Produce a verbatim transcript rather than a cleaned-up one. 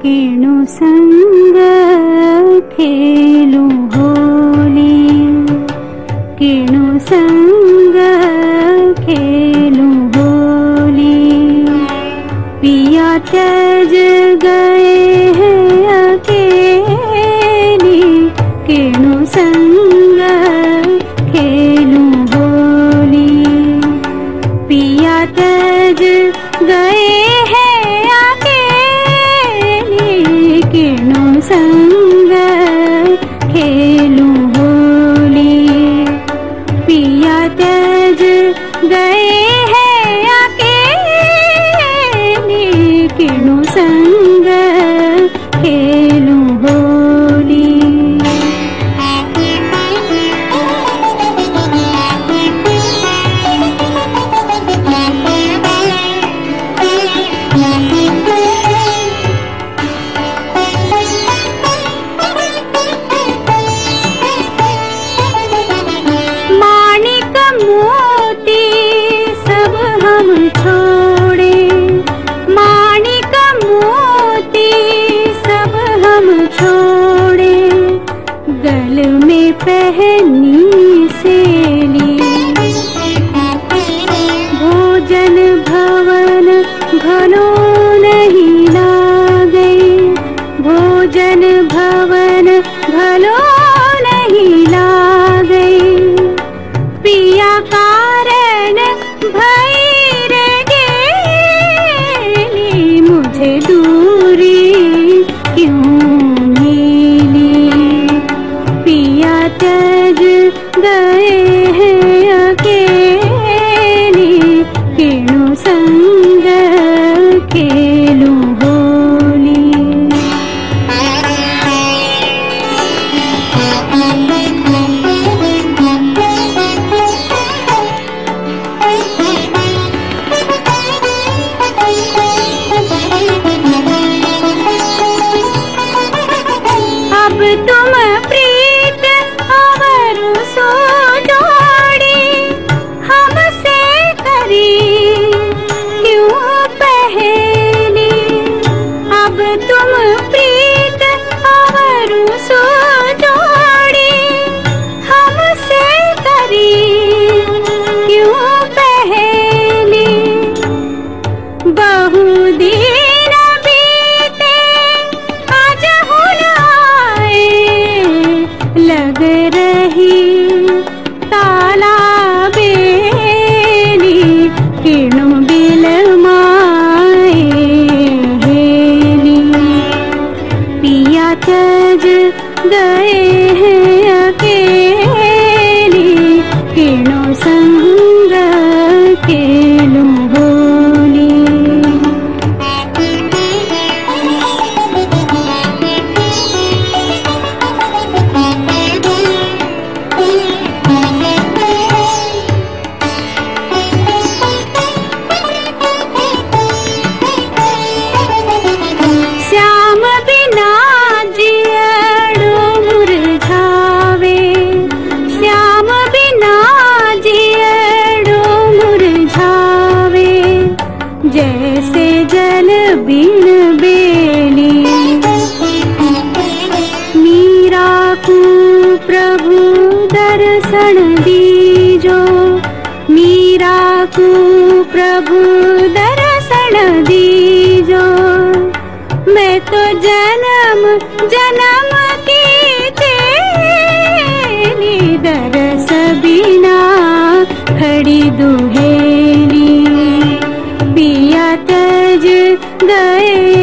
किणु संग खेलूं होली, किणु संग खेलूं होली। पिया त्यज गए हैं अकेली, किणु संग खेलूं होली। पिया त्यज गए हैं अकेली, किणु संग खेलूं होली। पिया त्यज गए हैं अकेली, किणु संग खेलूं होली। माणिक मोती सब हम छोड़े, माणिक मोती सब हम छोड़े। गल में पहनी सेली, भोजन भवन भलो नहीं लागे, भोजन भवन भलो नहीं लागे। पिया कारण भैर गेली, मुझे दूरी क्यों मिली। पिया त्यज गए हैं अकेली, किणु संग खेलूं होली। अब तुम प्रीत अवर सो जोड़ी, हमसे करी क्यों पहेली। अब तुम प्रीत अवर सो जोड़ी, हमसे करी क्यों पहेली। बहुदीन बीते आज हुन आए, लग रही ताला बेली, किणु बिलमाए हेली। पिया त्यज गए हैं अकेली, किणु संग खेलूं होली। श्याम बिना जियड़ो मुरझावे, श्याम बिना जियड़ो मुरझावे। जैसे जल बिन बेली, मीरा को प्रभु दर्शन दीजो, मीरा को प्रभु दर्शन दीजो। मैं तो जन्म जन्म की चेली, दरस बिना खड़ी दुहेली। पिया त्यज गए